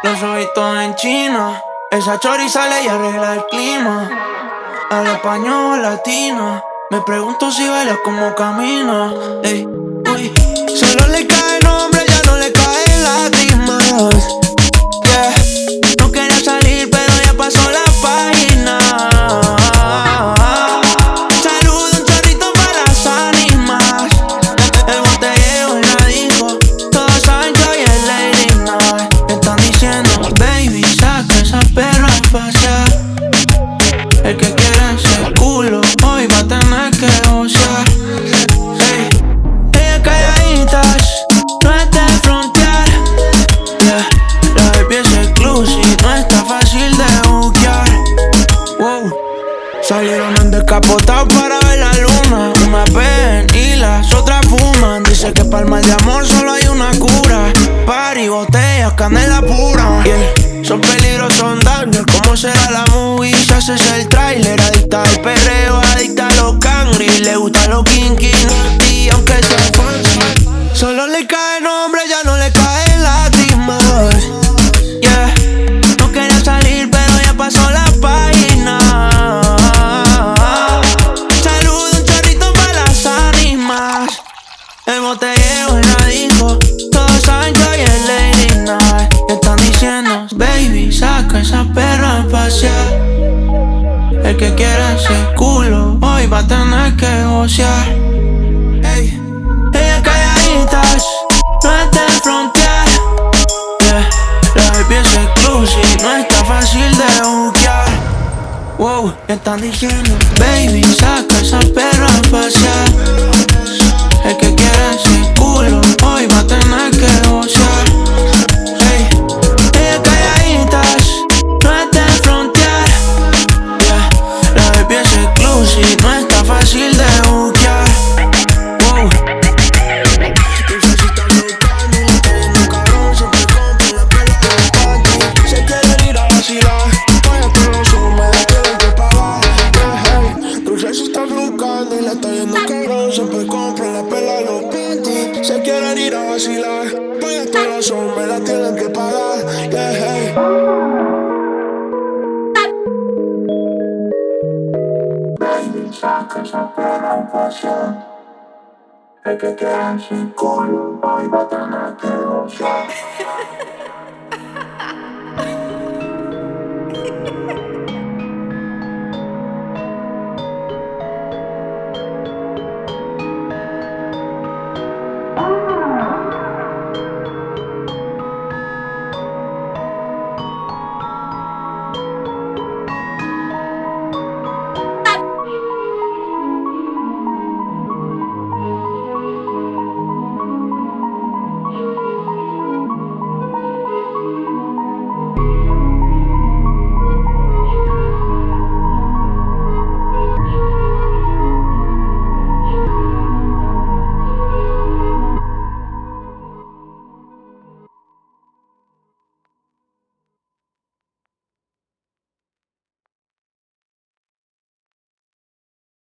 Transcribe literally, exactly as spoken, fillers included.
Los ojitos en China. Esa chori sale y arregla el clima. Habla español latino. Me pregunto si baila como camina. Ey, uy. Solo le cae nombre, ya no le caen lágrimas. Yeah. No quería salir, pero ya pasó la página. Saludo un chorrito para las ánimas. El botellero en la disco. Todos saben que hoy es Lady Night. Están diciendo, baby, saca esa perra a pasear. El que quiera ese culo hoy va a tener que gozar. Hey, ellas calladitas, no es de frontear. Yeah, la baby es exclusive, no está fácil de buquear. Wow, salieron en descapotado para ver la luna. Una ven y las otras fuman. Dice que para el mal de amor solo hay una cura. Party, botellas, canela pura. Yeah, son peligros, son daños. ¿Cómo será la movie? Si haces el trailer. Adicta al perreo, adicta a los cangri. Le gusta los kinky, y aunque sea fancy. Solo le cae nombre, ya no le caen lágrimas. Yeah, no quería salir, pero ya pasó la página. Saludo un chorrito para las ánimas. El botellero en la disco. Todos saben que hoy es Lady Night. Y están diciendo, baby, saca esa perra a pasear. El que quiera ese culo hoy va a tener que gocear. Ey, ellas calladitas, no es de frontear. Yeah, la baby es exclusive, no está fácil de buquear. Wow, y están diciendo, baby, saca esa perra a pasear. El que quiera ese culo hoy va a tener que gocear. Ey, ellas calladitas, no es de frontear. Yeah, la baby es exclusive, no está fácil de buquear. Wow. Se quieren ir a vacilar, vaya que no sume, tienen que pagar. Yeah, hey. Dulce se está buscando y le está yendo cabrón. Siempre compran la pela y los panties. Se quieren ir a vacilar, vaya que no sume, la tienen que pagar. Yeah, hey. Baby, saca esa perra a pasear. El que quiera sin culo hoy va a tener que gozar.